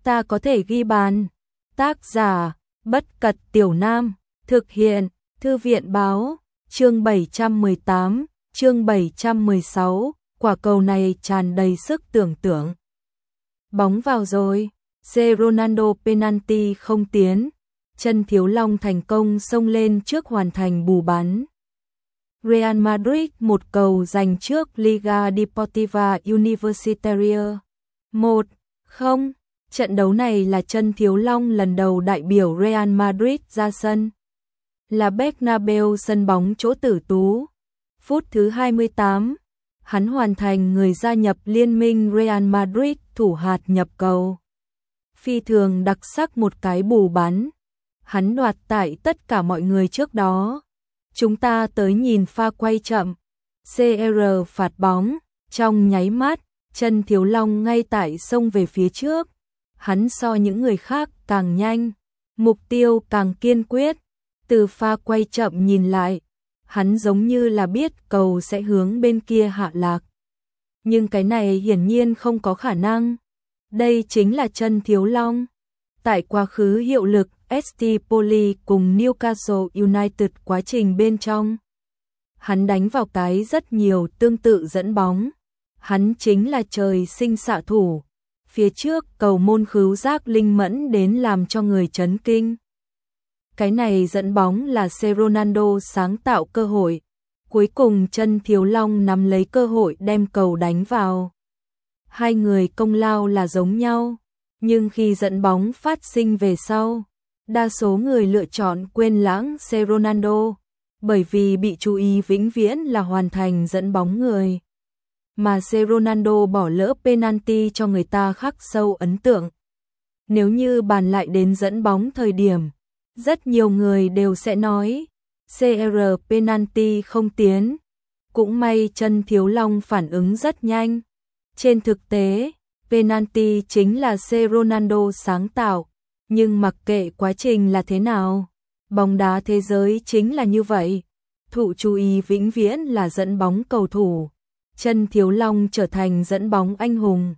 ta có thể ghi bàn. Tác giả, Bất Cật Tiểu Nam, thực hiện, Thư viện Báo, chương 718, chương 716, quả cầu này tràn đầy sức tưởng tượng. Bóng vào rồi, Ronaldo penalty không tiến, chân Thiếu Long thành công xông lên trước hoàn thành bù bắn. Real Madrid một cầu giành trước Liga Deportiva Universitaria. 1-0, trận đấu này là chân Thiếu Long lần đầu đại biểu Real Madrid ra sân. Là Bernabeu, sân bóng chỗ tử tú. Phút thứ 28, hắn hoàn thành người gia nhập liên minh Real Madrid thủ hạt nhập cầu. Phi thường đặc sắc một cái bù bắn. Hắn đoạt tại tất cả mọi người trước đó. Chúng ta tới nhìn pha quay chậm. CR phạt bóng, trong nháy mắt, chân Thiếu Long ngay tại xông về phía trước. Hắn so những người khác càng nhanh, mục tiêu càng kiên quyết. Từ pha quay chậm nhìn lại, hắn giống như là biết cầu sẽ hướng bên kia hạ lạc. Nhưng cái này hiển nhiên không có khả năng. Đây chính là chân Thiếu Long. Tại quá khứ hiệu lực ST Poli cùng Newcastle United quá trình bên trong, hắn đánh vào cái rất nhiều tương tự dẫn bóng. Hắn chính là trời sinh xạ thủ. Phía trước cầu môn khứu giác linh mẫn đến làm cho người chấn kinh. Cái này dẫn bóng là Ronaldo sáng tạo cơ hội. Cuối cùng chân Thiếu Long nắm lấy cơ hội đem cầu đánh vào. Hai người công lao là giống nhau, nhưng khi dẫn bóng phát sinh về sau, đa số người lựa chọn quên lãng Ronaldo, bởi vì bị chú ý vĩnh viễn là hoàn thành dẫn bóng người. Mà Ronaldo bỏ lỡ penalty cho người ta khắc sâu ấn tượng. Nếu như bàn lại đến dẫn bóng thời điểm, rất nhiều người đều sẽ nói CR penalty không tiến. Cũng may chân Thiếu Long phản ứng rất nhanh. Trên thực tế, penalty chính là Ronaldo sáng tạo, nhưng mặc kệ quá trình là thế nào, bóng đá thế giới chính là như vậy. Thụ chú ý vĩnh viễn là dẫn bóng cầu thủ. Chân Thiếu Long trở thành dẫn bóng anh hùng.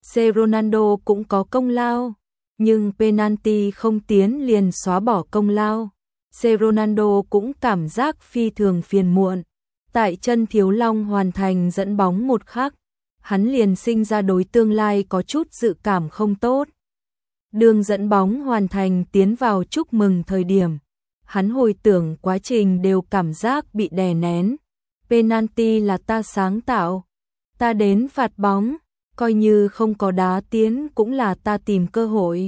Ronaldo cũng có công lao, nhưng penalty không tiến liền xóa bỏ công lao. Ronaldo cũng cảm giác phi thường phiền muộn. Tại chân Thiếu Long hoàn thành dẫn bóng một khắc, hắn liền sinh ra đối tương lai có chút dự cảm không tốt. Đường dẫn bóng hoàn thành tiến vào chúc mừng thời điểm, hắn hồi tưởng quá trình đều cảm giác bị đè nén. Penalty là ta sáng tạo, ta đến phạt bóng, coi như không có đá tiến cũng là ta tìm cơ hội.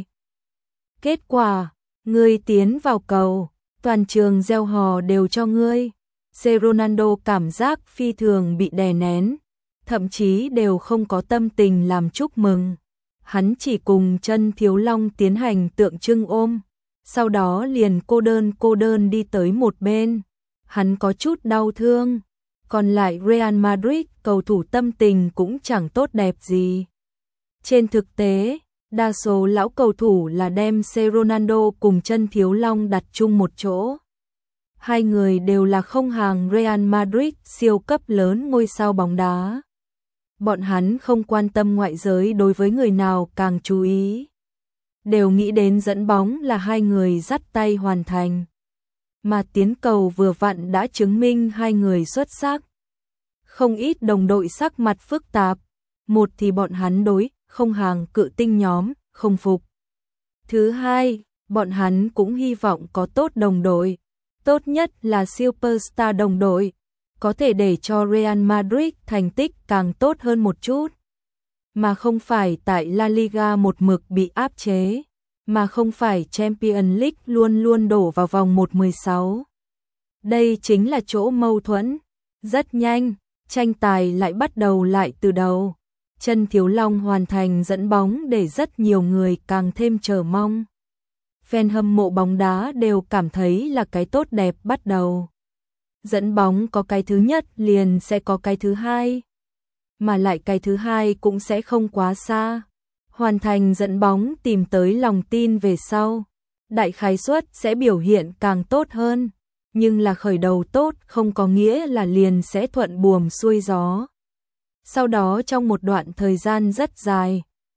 Kết quả, ngươi tiến vào cầu, toàn trường reo hò đều cho ngươi. Ronaldo cảm giác phi thường bị đè nén, thậm chí đều không có tâm tình làm chúc mừng. Hắn chỉ cùng chân Thiếu Long tiến hành tượng trưng ôm, sau đó liền cô đơn đi tới một bên. Hắn có chút đau thương. Còn lại Real Madrid cầu thủ tâm tình cũng chẳng tốt đẹp gì. Trên thực tế, đa số lão cầu thủ là đem Ronaldo cùng chân Thiếu Long đặt chung một chỗ. Hai người đều là không hàng Real Madrid siêu cấp lớn ngôi sao bóng đá. Bọn hắn không quan tâm ngoại giới đối với người nào càng chú ý. Đều nghĩ đến dẫn bóng là hai người dắt tay hoàn thành. Mà tiến cầu vừa vặn đã chứng minh hai người xuất sắc. Không ít đồng đội sắc mặt phức tạp. Một thì bọn hắn đối không hàng cự tinh nhóm không phục. Thứ hai, bọn hắn cũng hy vọng có tốt đồng đội. Tốt nhất là superstar đồng đội, có thể để cho Real Madrid thành tích càng tốt hơn một chút. Mà không phải tại La Liga một mực bị áp chế, mà không phải Champions League luôn luôn đổ vào vòng 1/16. Đây chính là chỗ mâu thuẫn. Rất nhanh, tranh tài lại bắt đầu lại từ đầu. Chân Thiếu Long hoàn thành dẫn bóng để rất nhiều người càng thêm chờ mong. Fan hâm mộ bóng đá đều cảm thấy là cái tốt đẹp bắt đầu. Dẫn bóng có cái thứ nhất liền sẽ có cái thứ hai. Mà lại cái thứ hai cũng sẽ không quá xa. Hoàn thành dẫn bóng tìm tới lòng tin về sau. Đại khái suất sẽ biểu hiện càng tốt hơn. Nhưng là khởi đầu tốt không có nghĩa là liền sẽ thuận buồm xuôi gió. Sau đó trong một đoạn thời gian rất dài,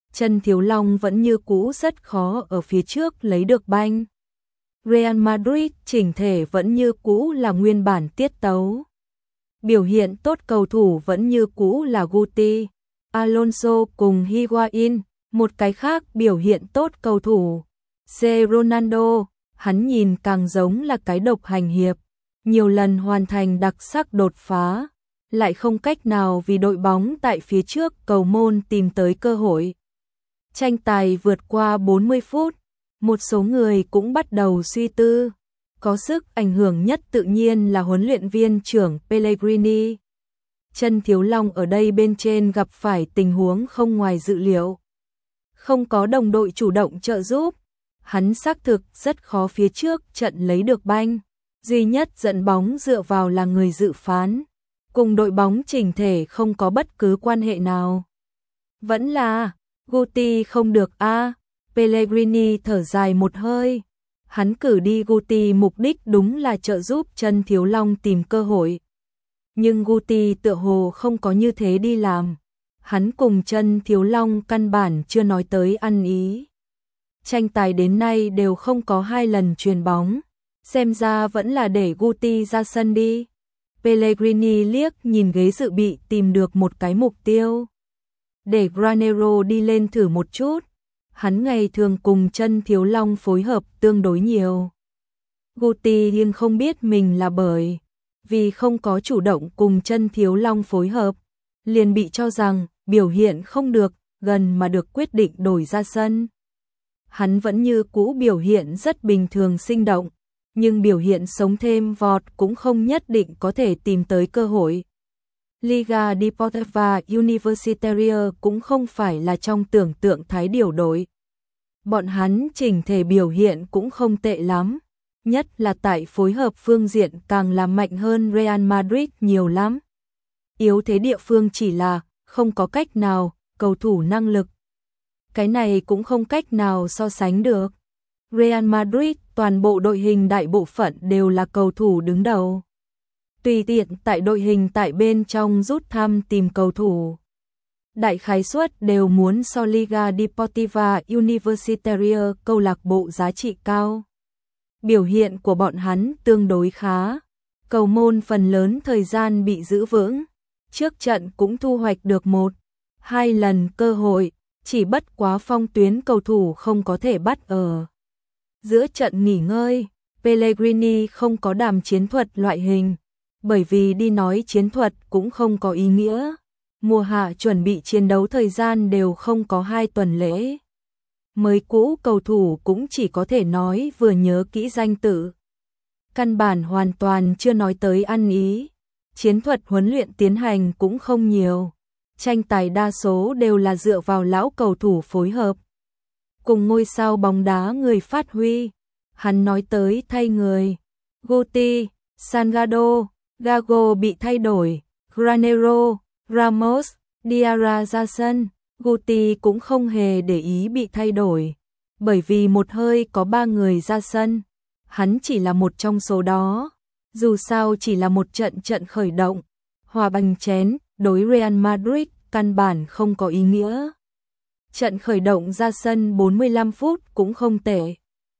Chân Thiếu Long vẫn như cũ rất khó ở phía trước lấy được banh. Real Madrid chỉnh thể vẫn như cũ là nguyên bản tiết tấu. Biểu hiện tốt cầu thủ vẫn như cũ là Guti, Alonso cùng Higuain, một cái khác biểu hiện tốt cầu thủ. C. Ronaldo, hắn nhìn càng giống là cái độc hành hiệp, nhiều lần hoàn thành đặc sắc đột phá, lại không cách nào vì đội bóng tại phía trước cầu môn tìm tới cơ hội. Tranh tài vượt qua 40 phút, một số người cũng bắt đầu suy tư. Có sức ảnh hưởng nhất tự nhiên là huấn luyện viên trưởng Pellegrini. Chân Thiếu Long ở đây bên trên gặp phải tình huống không ngoài dự liệu. Không có đồng đội chủ động trợ giúp, hắn xác thực rất khó phía trước trận lấy được banh. Duy nhất dẫn bóng dựa vào là người dự phán. Cùng đội bóng chỉnh thể không có bất cứ quan hệ nào. Vẫn là Guti không được a. Pellegrini thở dài một hơi. Hắn cử đi Guti mục đích đúng là trợ giúp Chân Thiếu Long tìm cơ hội. Nhưng Guti tựa hồ không có như thế đi làm. Hắn cùng Chân Thiếu Long căn bản chưa nói tới ăn ý. Tranh tài đến nay đều không có 2 lần chuyền bóng. Xem ra vẫn là để Guti ra sân đi. Pellegrini liếc nhìn ghế dự bị tìm được một cái mục tiêu. Để Granero đi lên thử một chút. Hắn ngày thường cùng Chân Thiếu Long phối hợp tương đối nhiều. Guti nhưng không biết mình là bởi vì không có chủ động cùng Chân Thiếu Long phối hợp, liền bị cho rằng biểu hiện không được, gần mà được quyết định đổi ra sân. Hắn vẫn như cũ biểu hiện rất bình thường sinh động, nhưng biểu hiện sống thêm vọt cũng không nhất định có thể tìm tới cơ hội. Liga Deportiva Universitaria cũng không phải là trong tưởng tượng thái điều đội. Bọn hắn chỉnh thể biểu hiện cũng không tệ lắm, nhất là tại phối hợp phương diện càng làm mạnh hơn Real Madrid nhiều lắm. Yếu thế địa phương chỉ là không có cách nào, cầu thủ năng lực. Cái này cũng không cách nào so sánh được. Real Madrid toàn bộ đội hình đại bộ phận đều là cầu thủ đứng đầu. Tùy tiện tại đội hình tại bên trong rút thăm tìm cầu thủ. Đại khái suất đều muốn so Liga Deportiva Universitaria câu lạc bộ giá trị cao. Biểu hiện của bọn hắn tương đối khá. Cầu môn phần lớn thời gian bị giữ vững. Trước trận cũng thu hoạch được 1-2 lần cơ hội, chỉ bất quá phong tuyến cầu thủ không có thể bắt ở. Giữa trận nghỉ ngơi, Pellegrini không có đàm chiến thuật loại hình, bởi vì đi nói chiến thuật cũng không có ý nghĩa. Mùa hạ chuẩn bị chiến đấu thời gian đều không có 2 tuần lễ. Mới cũ cầu thủ cũng chỉ có thể nói vừa nhớ kỹ danh tự. Căn bản hoàn toàn chưa nói tới ăn ý. Chiến thuật huấn luyện tiến hành cũng không nhiều. Tranh tài đa số đều là dựa vào lão cầu thủ phối hợp. Cùng ngôi sao bóng đá người phát huy. Hắn nói tới thay người. Guti, Salgado, Gago bị thay đổi. Granero, Ramos, Diarra ra sân. Guti cũng không hề để ý bị thay đổi. Bởi vì một hơi có 3 người ra sân. Hắn chỉ là một trong số đó. Dù sao chỉ là một trận khởi động. Hòa banh chén, đối Real Madrid, căn bản không có ý nghĩa. Trận khởi động ra sân 45 phút cũng không tệ.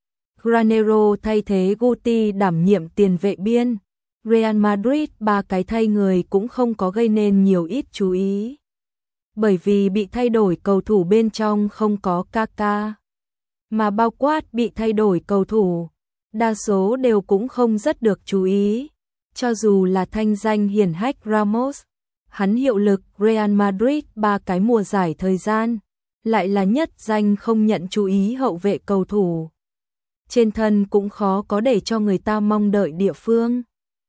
Granero thay thế Guti đảm nhiệm tiền vệ biên. Real Madrid 3 cái thay người cũng không có gây nên nhiều ít chú ý. Bởi vì bị thay đổi cầu thủ bên trong không có Kaká. Mà bao quát bị thay đổi cầu thủ, đa số đều cũng không rất được chú ý. Cho dù là thanh danh hiển hách Ramos, hắn hiệu lực Real Madrid 3 cái mùa giải thời gian, lại là nhất danh không nhận chú ý hậu vệ cầu thủ. Trên thân cũng khó có để cho người ta mong đợi địa phương.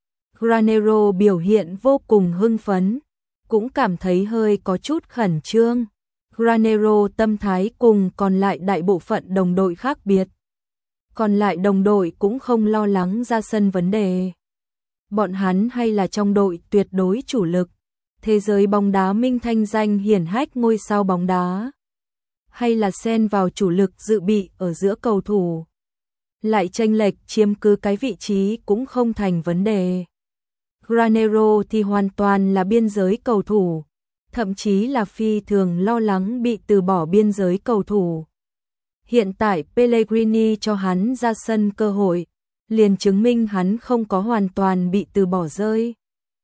Granero biểu hiện vô cùng hưng phấn, cũng cảm thấy hơi có chút khẩn trương. Granero tâm thái cùng còn lại đại bộ phận đồng đội khác biệt. Còn lại đồng đội cũng không lo lắng ra sân vấn đề. Bọn hắn hay là trong đội tuyệt đối chủ lực. Thế giới bóng đá minh thanh danh hiển hách ngôi sao bóng đá. Hay là xen vào chủ lực dự bị ở giữa cầu thủ. Lại chênh lệch chiếm cứ cái vị trí cũng không thành vấn đề. Granero thì hoàn toàn là biên giới cầu thủ. thậm chí là phi thường lo lắng bị từ bỏ biên giới cầu thủ. Hiện tại Pellegrini cho hắn ra sân cơ hội, liền chứng minh hắn không có hoàn toàn bị từ bỏ rơi.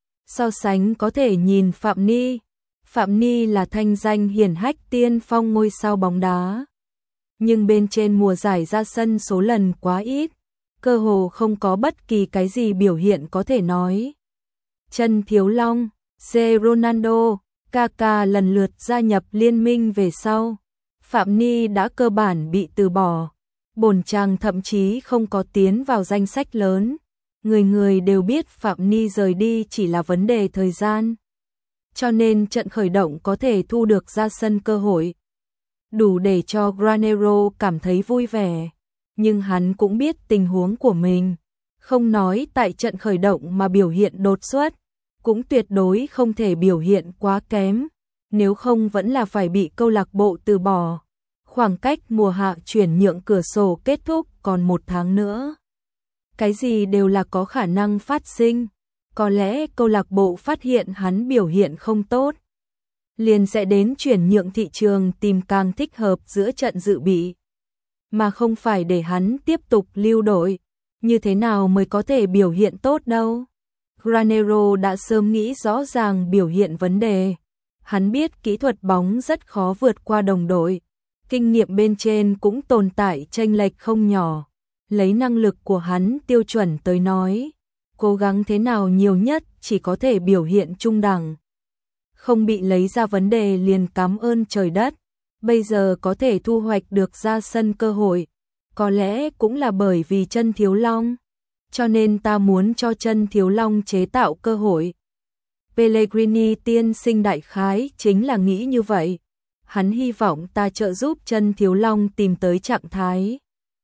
So sánh có thể nhìn Phạm Ni. Phạm Ni là thanh danh hiển hách tiên phong ngôi sao bóng đá. Nhưng bên trên mùa giải ra sân số lần quá ít, cơ hồ không có bất kỳ cái gì biểu hiện có thể nói. Chân Thiếu Long, C. Ronaldo, Kaká lần lượt gia nhập liên minh về sau. Phạm Ni đã cơ bản bị từ bỏ. Bổn chàng thậm chí không có tiến vào danh sách lớn. Người người đều biết Phạm Ni rời đi chỉ là vấn đề thời gian. Cho nên trận khởi động có thể thu được ra sân cơ hội, đủ để cho Granero cảm thấy vui vẻ. Nhưng hắn cũng biết tình huống của mình. Không nói tại trận khởi động mà biểu hiện đột xuất, cũng tuyệt đối không thể biểu hiện quá kém. Nếu không vẫn là phải bị câu lạc bộ từ bỏ. Khoảng cách mùa hạ chuyển nhượng cửa sổ kết thúc còn 1 tháng nữa. Cái gì đều là có khả năng phát sinh. Có lẽ câu lạc bộ phát hiện hắn biểu hiện không tốt, liền sẽ đến chuyển nhượng thị trường tìm càng thích hợp giữa trận dự bị, mà không phải để hắn tiếp tục lưu đội. Như thế nào mới có thể biểu hiện tốt đâu? Granero đã sớm nghĩ rõ ràng biểu hiện vấn đề. Hắn biết kỹ thuật bóng rất khó vượt qua đồng đội, kinh nghiệm bên trên cũng tồn tại chênh lệch không nhỏ. Lấy năng lực của hắn tiêu chuẩn tới nói, cố gắng thế nào nhiều nhất chỉ có thể biểu hiện trung đẳng. Không bị lấy ra vấn đề liền cảm ơn trời đất. Bây giờ có thể thu hoạch được ra sân cơ hội, có lẽ cũng là bởi vì Chân Thiếu Long. Cho nên ta muốn cho Chân Thiếu Long chế tạo cơ hội. Pellegrini tiên sinh đại khái chính là nghĩ như vậy. Hắn hy vọng ta trợ giúp Chân Thiếu Long tìm tới trạng thái.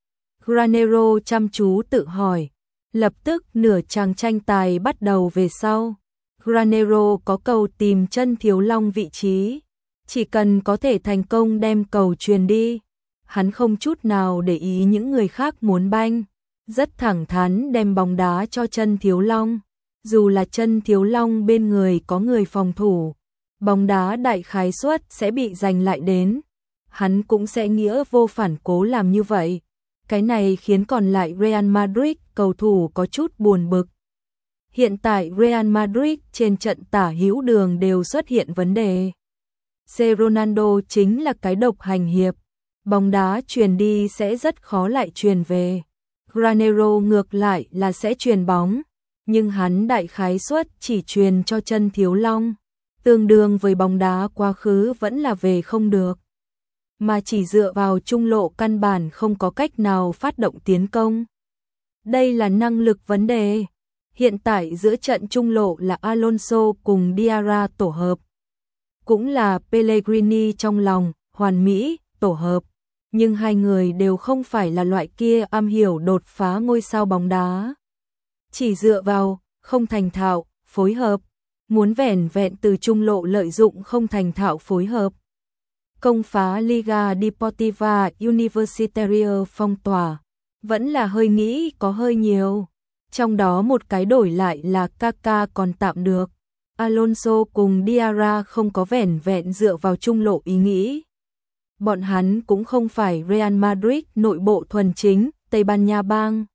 Granero chăm chú tự hỏi. Lập tức nửa chàng tranh tài bắt đầu về sau. Granero có cầu tìm Chân Thiếu Long vị trí. Chỉ cần có thể thành công đem cầu truyền đi, hắn không chút nào để ý những người khác muốn banh. Rất thẳng thắn đem bóng đá cho Chân Thiếu Long. Dù là Chân Thiếu Long bên người có người phòng thủ, bóng đá đại khái suất sẽ bị giành lại đến. Hắn cũng sẽ nghĩa vô phản cố làm như vậy. Cái này khiến còn lại Real Madrid cầu thủ có chút buồn bực. Hiện tại Real Madrid trên trận tả hữu đường đều xuất hiện vấn đề. C. Ronaldo chính là cái độc hành hiệp. Bóng đá truyền đi sẽ rất khó lại truyền về. Granero ngược lại là sẽ truyền bóng, nhưng hắn đại khái suất chỉ truyền cho Chân Thiếu Long. Tương đương với bóng đá quá khứ vẫn là về không được. Mà chỉ dựa vào trung lộ căn bản không có cách nào phát động tiến công. Đây là năng lực vấn đề. Hiện tại giữa trận trung lộ là Alonso cùng Diarra tổ hợp. Cũng là Pellegrini trong lòng, hoàn mỹ, tổ hợp. Nhưng hai người đều không phải là loại kia am hiểu đột phá ngôi sao bóng đá. Chỉ dựa vào, không thành thạo, phối hợp. Muốn vẻn vẹn từ trung lộ lợi dụng không thành thạo phối hợp. Công phá Liga Deportiva Universitaria phong tỏa. Vẫn là hơi nghĩ có hơi nhiều. Trong đó một cái đổi lại là Kaká còn tạm được. Alonso cùng Diarra không có vẻn vẹn dựa vào trung lộ ý nghĩ. Bọn hắn cũng không phải Real Madrid nội bộ thuần chính, Tây Ban Nha bang.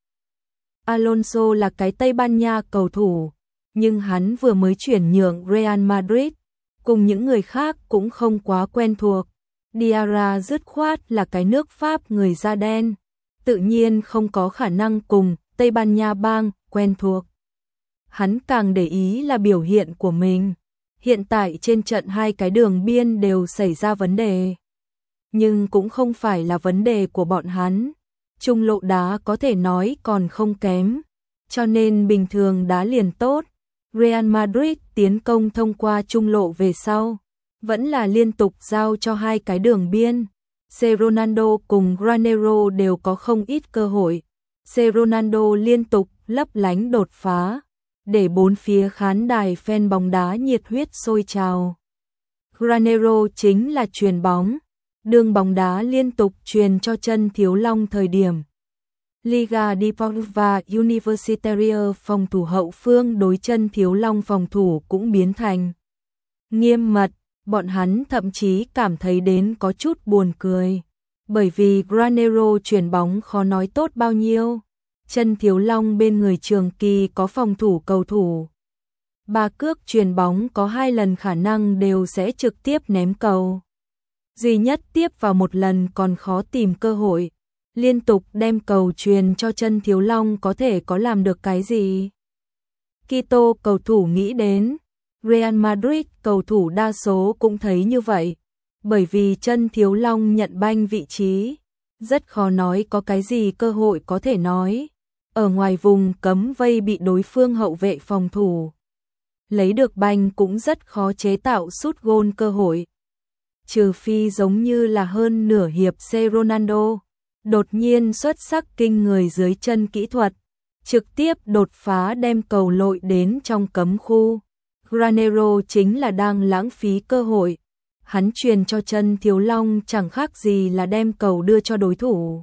Alonso là cái Tây Ban Nha cầu thủ, nhưng hắn vừa mới chuyển nhượng Real Madrid, cùng những người khác cũng không quá quen thuộc. Diarra dứt khoát là cái nước Pháp người da đen, tự nhiên không có khả năng cùng Tây Ban Nha bang quen thuộc. Hắn càng để ý là biểu hiện của mình. Hiện tại trên trận hai cái đường biên đều xảy ra vấn đề. Nhưng cũng không phải là vấn đề của bọn hắn. Trung lộ đá có thể nói còn không kém, cho nên bình thường đá liền tốt. Real Madrid tiến công thông qua trung lộ về sau, vẫn là liên tục giao cho hai cái đường biên. C. Ronaldo cùng Granero đều có không ít cơ hội. C. Ronaldo liên tục lấp lánh đột phá, để bốn phía khán đài fan bóng đá nhiệt huyết sôi trào. Granero chính là chuyền bóng, đường bóng đá liên tục truyền cho Chân Thiếu Long thời điểm. Liga Deportiva Universitaria phòng thủ hậu phương đối Chân Thiếu Long phòng thủ cũng biến thành nghiêm mật, bọn hắn thậm chí cảm thấy đến có chút buồn cười. Bởi vì Granero chuyền bóng khó nói tốt bao nhiêu. Chân Thiếu Long bên người Trường Kỳ có phòng thủ cầu thủ. Ba cước chuyền bóng có 2 lần khả năng đều sẽ trực tiếp ném cầu. Duy nhất tiếp vào một lần còn khó tìm cơ hội. Liên tục đem cầu chuyền cho Chân Thiếu Long có thể có làm được cái gì? Quito cầu thủ nghĩ đến. Real Madrid cầu thủ đa số cũng thấy như vậy. Bởi vì Chân Thiếu Long nhận banh vị trí. Rất khó nói có cái gì cơ hội có thể nói. Ở ngoài vùng cấm vây bị đối phương hậu vệ phòng thủ. Lấy được banh cũng rất khó chế tạo sút gôn cơ hội. Trừ phi giống như là hơn nửa hiệp C Ronaldo. Đột nhiên xuất sắc kinh người dưới chân kỹ thuật. Trực tiếp đột phá đem cầu lội đến trong cấm khu. Granero chính là đang lãng phí cơ hội. Hắn truyền cho Chân Thiếu Long chẳng khác gì là đem cầu đưa cho đối thủ.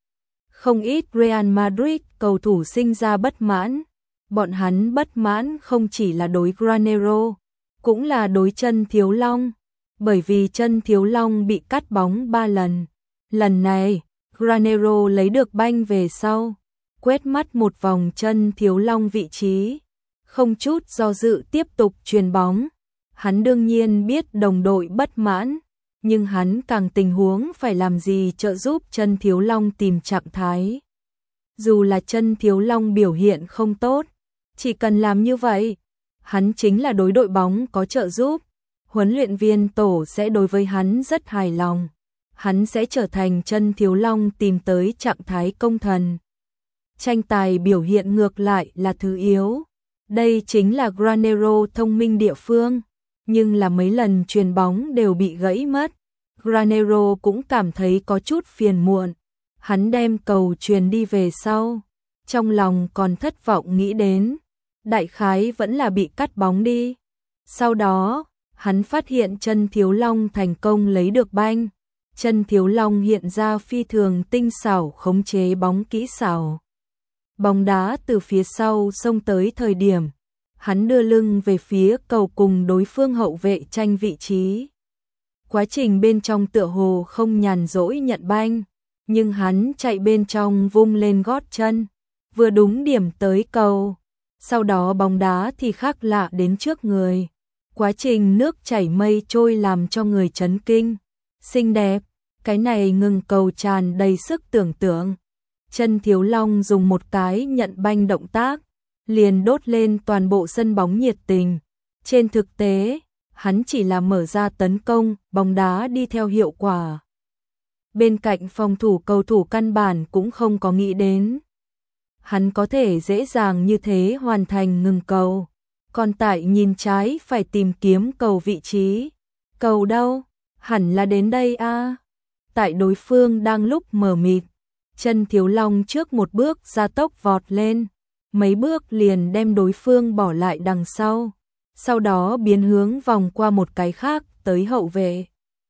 Không ít Real Madrid cầu thủ sinh ra bất mãn. Bọn hắn bất mãn không chỉ là đối Granero, cũng là đối Chân Thiếu Long. Bởi vì Chân Thiếu Long bị cắt bóng 3 lần. Lần này, Granero lấy được banh về sau. Quét mắt một vòng Chân Thiếu Long vị trí. Không chút do dự tiếp tục chuyền bóng. Hắn đương nhiên biết đồng đội bất mãn, nhưng hắn càng tình huống phải làm gì trợ giúp Chân Thiếu Long tìm trạng thái. Dù là Chân Thiếu Long biểu hiện không tốt, chỉ cần làm như vậy, hắn chính là đối đội bóng có trợ giúp. Huấn luyện viên tổ sẽ đối với hắn rất hài lòng. Hắn sẽ trở thành Chân Thiếu Long tìm tới trạng thái công thần. Tranh tài biểu hiện ngược lại là thứ yếu. Đây chính là Granero thông minh địa phương. Nhưng là mấy lần chuyền bóng đều bị gãy mất. Granero cũng cảm thấy có chút phiền muộn. Hắn đem cầu chuyền đi về sau. Trong lòng còn thất vọng nghĩ đến. Đại khái vẫn là bị cắt bóng đi. Sau đó, hắn phát hiện Chân Thiếu Long thành công lấy được banh. Chân Thiếu Long hiện ra phi thường tinh xảo khống chế bóng kỹ xảo. Bóng đá từ phía sau xông tới thời điểm. Hắn đưa lưng về phía cầu cùng đối phương hậu vệ tranh vị trí. Quá trình bên trong tựa hồ không nhàn rỗi nhận banh, nhưng hắn chạy bên trong vung lên gót chân, vừa đúng điểm tới cầu. Sau đó bóng đá thì khác lạ đến trước người. Quá trình nước chảy mây trôi làm cho người chấn kinh. Xinh đẹp, cái này ngừng cầu tràn đầy sức tưởng tượng. Chân Thiếu Long dùng một cái nhận banh động tác, liền đốt lên toàn bộ sân bóng nhiệt tình. Trên thực tế, hắn chỉ là mở ra tấn công, bóng đá đi theo hiệu quả. Bên cạnh phòng thủ cầu thủ căn bản cũng không có nghĩ đến. Hắn có thể dễ dàng như thế hoàn thành ngừng cầu. Còn tại nhìn trái phải tìm kiếm cầu vị trí. Cầu đâu? Hẳn là đến đây a. Tại đối phương đang lúc mờ mịt, Chân Thiếu Long trước một bước ra tốc vọt lên. Mấy bước liền đem đối phương bỏ lại đằng sau. Sau đó biến hướng vòng qua một cái khác tới hậu vệ.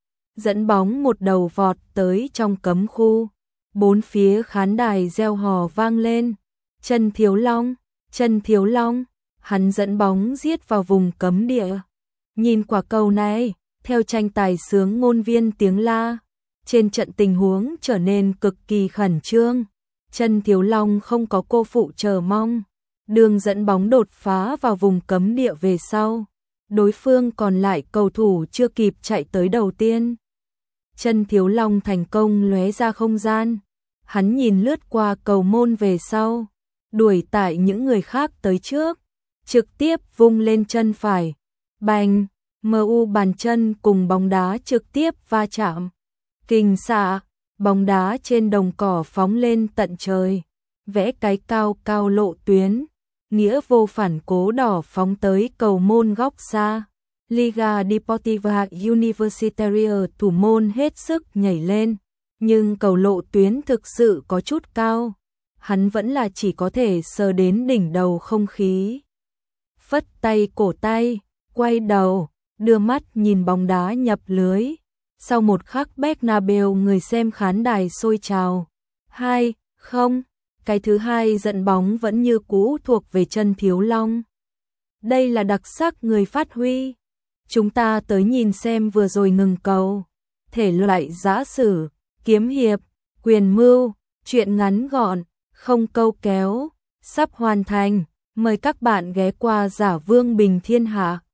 Dẫn bóng một đầu vọt tới trong cấm khu. Bốn phía khán đài reo hò vang lên. Chân Thiếu Long, Chân Thiếu Long. Hắn dẫn bóng giết vào vùng cấm địa. Nhìn quả cầu này, theo tranh tài sướng ngôn viên tiếng la. Trên trận tình huống trở nên cực kỳ khẩn trương. Chân Thiếu Long không có cô phụ chờ mong. Đường dẫn bóng đột phá vào vùng cấm địa về sau. Đối phương còn lại cầu thủ chưa kịp chạy tới đầu tiên. Chân Thiếu Long thành công lóe ra không gian. Hắn nhìn lướt qua cầu môn về sau. Đuổi tại những người khác tới trước. Trực tiếp vung lên chân phải. Bành, MU bàn chân cùng bóng đá trực tiếp va chạm. Kình xạ, bóng đá trên đồng cỏ phóng lên tận trời. Vẽ cái cao cao lộ tuyến. Nghĩa vô phản cố đỏ phóng tới cầu môn góc xa. Liga Deportiva Universitaria thủ môn hết sức nhảy lên. Nhưng cầu lộ tuyến thực sự có chút cao. Hắn vẫn là chỉ có thể sờ đến đỉnh đầu không khí. Phất tay cổ tay, quay đầu, đưa mắt nhìn bóng đá nhập lưới. Sau một khắc Bernabeu người xem khán đài sôi trào. 2-0, cái thứ hai dẫn bóng vẫn như cũ thuộc về Chân Thiếu Long. Đây là đặc sắc người phát huy. chúng ta tới nhìn xem vừa rồi ngừng cầu. Thể loại giã sử, kiếm hiệp, quyền mưu, truyện ngắn gọn, không câu kéo, sắp hoàn thành. Mời các bạn ghé qua Giả Vương Bình Thiên Hạ.